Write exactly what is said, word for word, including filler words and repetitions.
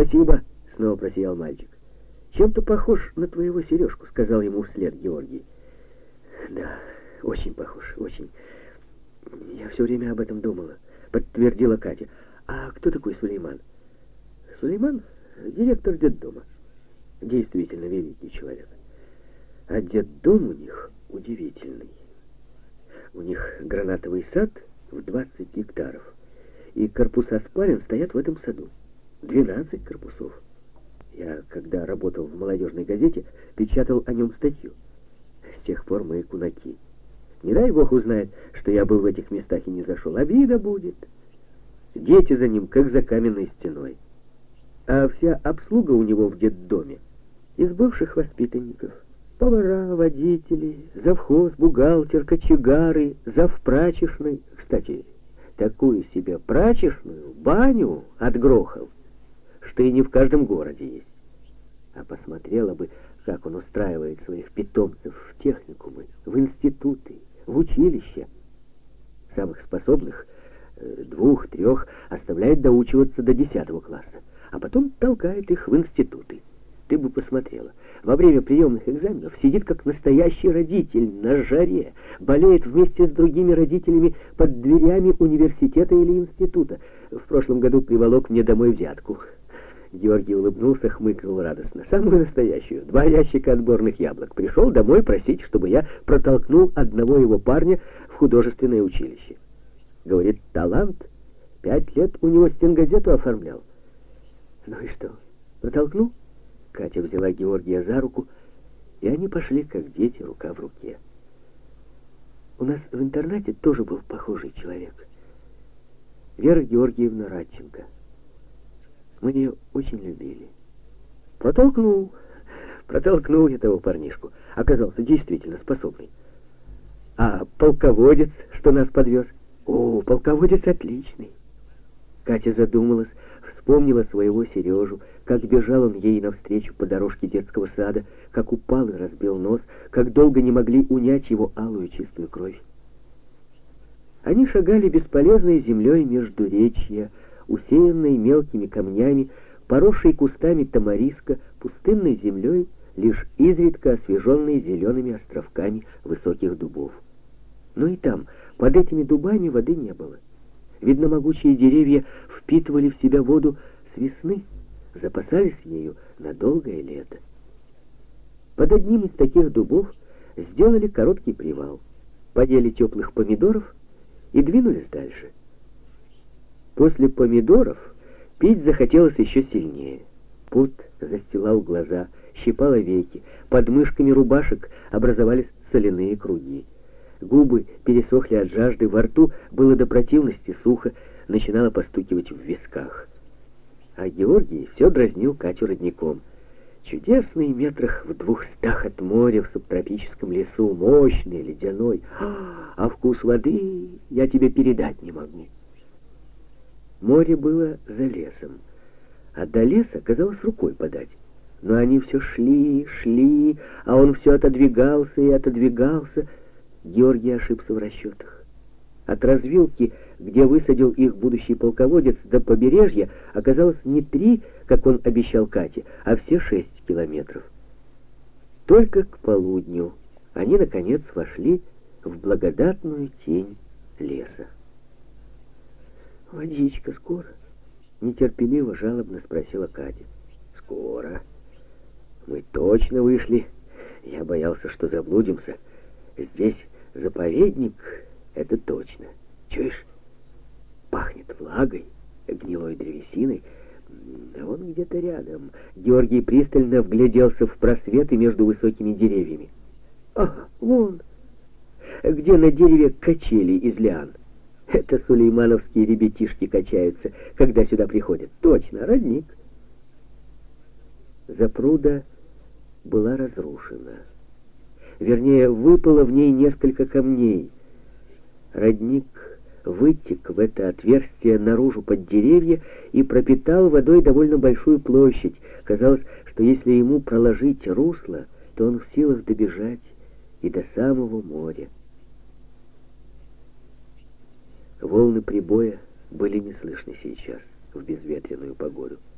спасибо, снова просиял мальчик. Чем-то похож на твоего Сережку, сказал ему вслед Георгий. Да, очень похож, очень. Я все время об этом думала, подтвердила Катя. А кто такой Сулейман? Сулейман — директор детдома. Действительно великий человек. А детдом у них удивительный. У них гранатовый сад в двадцать гектаров. И корпуса спален стоят в этом саду. двенадцать корпусов. Я, когда работал в молодежной газете, печатал о нем статью. С тех пор мы кунаки. Не дай Бог узнает, что я был в этих местах и не зашел. Обида будет. Дети за ним, как за каменной стеной. А вся обслуга у него в детдоме из бывших воспитанников. Повара, водители, завхоз, бухгалтер, кочегары, завпрачечной. Кстати, такую себе прачечную, баню отгрохал, что и не в каждом городе есть. А посмотрела бы, как он устраивает своих питомцев в техникумы, в институты, в училища. Самых способных, двух-трех, оставляет доучиваться до десятого класса, а потом толкает их в институты. Ты бы посмотрела. Во время приемных экзаменов сидит как настоящий родитель на жаре, болеет вместе с другими родителями под дверями университета или института. В прошлом году приволок мне домой взятку. Георгий улыбнулся, хмыкнул радостно. Самую настоящую. Два ящика отборных яблок. Пришел домой просить, чтобы я протолкнул одного его парня в художественное училище. Говорит, талант. Пять лет у него стенгазету оформлял. Ну и что, протолкнул? Катя взяла Георгия за руку, и они пошли, как дети, рука в руке. У нас в интернате тоже был похожий человек. Вера Георгиевна Радченко. Мы ее очень любили. Протолкнул, протолкнул я того парнишку. Оказался действительно способный. А полководец, что нас подвез? О, полководец отличный. Катя задумалась, вспомнила своего Сережу, как бежал он ей навстречу по дорожке детского сада, как упал и разбил нос, как долго не могли унять его алую чистую кровь. Они шагали бесполезной землей между речья, усеянной мелкими камнями, поросшей кустами тамариска, пустынной землей, лишь изредка освеженной зелеными островками высоких дубов. Но и там, под этими дубами, воды не было. Видно, могучие деревья впитывали в себя воду с весны, запасались ею на долгое лето. Под одним из таких дубов сделали короткий привал, поели теплых помидоров и двинулись дальше. После помидоров пить захотелось еще сильнее. Пот застилал глаза, щипало веки, под мышками рубашек образовались соляные круги. Губы пересохли от жажды, во рту было до противности сухо, начинало постукивать в висках. А Георгий все дразнил Катю родником. Чудесный, метрах в двухстах от моря, в субтропическом лесу, мощный, ледяной. А вкус воды я тебе передать не могу. Море было за лесом, а до леса казалось рукой подать. Но они все шли, шли, а он все отодвигался и отодвигался. Георгий ошибся в расчетах. От развилки, где высадил их будущий полководец, до побережья оказалось не три, как он обещал Кате, а все шесть километров. Только к полудню они, наконец, вошли в благодатную тень леса. «Водичка скоро?» — нетерпеливо, жалобно спросила Катя. «Скоро. Мы точно вышли. Я боялся, что заблудимся. Здесь заповедник, это точно. Чуешь? Пахнет влагой, гнилой древесиной. Да он где-то рядом». Георгий пристально вгляделся в просветы между высокими деревьями. «Ага, вон, где на дереве качели из лиан. Это сулеймановские ребятишки качаются, когда сюда приходят. Точно, родник». Запруда была разрушена. Вернее, выпало в ней несколько камней. Родник вытек в это отверстие наружу под деревья и пропитал водой довольно большую площадь. Казалось, что если ему проложить русло, то он в силах добежать и до самого моря. Волны прибоя были не слышны сейчас, в безветренную погоду.